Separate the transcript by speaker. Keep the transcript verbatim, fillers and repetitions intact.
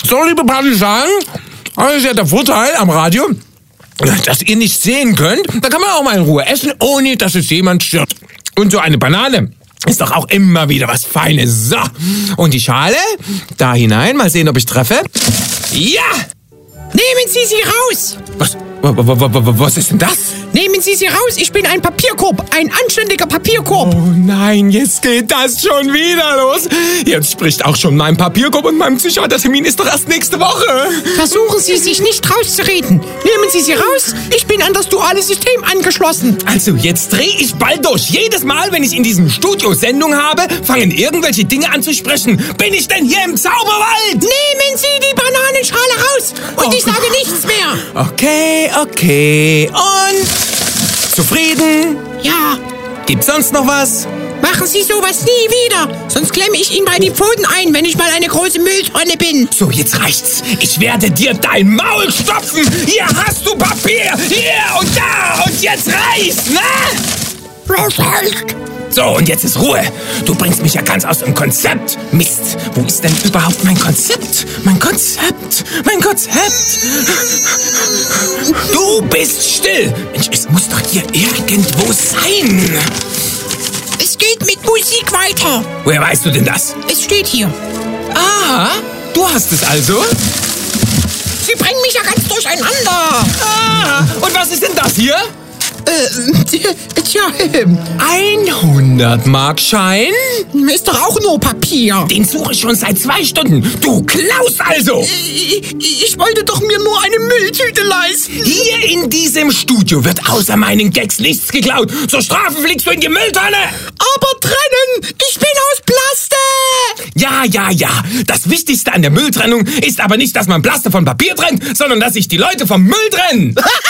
Speaker 1: So, liebe Partisanen, das ist ja der Vorteil am Radio, dass ihr nicht sehen könnt. Da kann man auch mal in Ruhe essen, ohne dass es jemand stört. Und so eine Banane ist doch auch immer wieder was Feines. So, und die Schale da hinein. Mal sehen, ob ich treffe. Ja!
Speaker 2: Nehmen Sie sie raus!
Speaker 1: Was, was ist denn das?
Speaker 2: Nehmen Sie sie raus, ich bin ein Papierkorb, ein anständiger Papierkorb.
Speaker 1: Oh nein, jetzt geht das schon wieder los. Jetzt spricht auch schon mein Papierkorb und mein Psychiatertermin ist doch erst nächste Woche.
Speaker 2: Versuchen Sie sich nicht rauszureden. Nehmen Sie sie raus, ich bin an das duale System angeschlossen.
Speaker 1: Also, jetzt drehe ich bald durch. Jedes Mal, wenn ich in diesem Studio Sendung habe, fangen irgendwelche Dinge an zu sprechen. Bin ich denn hier im Zauberwald?
Speaker 2: Nehmen Sie die Bananenschale raus und
Speaker 1: Oh.
Speaker 2: ich sage nichts mehr.
Speaker 1: Okay, okay. Und zufrieden?
Speaker 2: Ja,
Speaker 1: Gibt's sonst noch was?
Speaker 2: machen Sie sowas nie wieder. Sonst klemme ich Ihnen bei die Pfoten ein, wenn ich mal eine große Mülltonne bin.
Speaker 1: So, jetzt reicht's. Ich werde dir dein Maul stopfen. Hier hast du Papier. Hier und da. Und jetzt reicht's, ne? So, und jetzt ist Ruhe. Du bringst mich ja ganz aus dem Konzept. Mist, wo ist denn überhaupt mein Konzept? Mein Konzept, mein Konzept. Du bist still. Mensch, es muss doch hier irgendwo sein.
Speaker 2: Es geht mit Musik weiter.
Speaker 1: Woher weißt du denn das?
Speaker 2: Es steht hier.
Speaker 1: Ah, du hast es also?
Speaker 2: Sie bringen mich ja ganz durcheinander.
Speaker 1: Ah, und was ist denn das hier?
Speaker 2: Äh, tja, äh,
Speaker 1: hundert Mark Schein?
Speaker 2: ist doch auch nur Papier.
Speaker 1: Den suche ich schon seit zwei Stunden. Du klaust also!
Speaker 2: Ich, ich wollte doch mir nur eine Mülltüte leisten.
Speaker 1: Hier in diesem Studio wird außer meinen Gags nichts geklaut. Zur Strafe fliegst du in die Mülltonne!
Speaker 2: Aber trennen! Ich bin aus Plastik!
Speaker 1: Ja, ja, ja. Das Wichtigste an der Mülltrennung ist aber nicht, dass man Plaste von Papier trennt, sondern dass sich die Leute vom Müll trennen.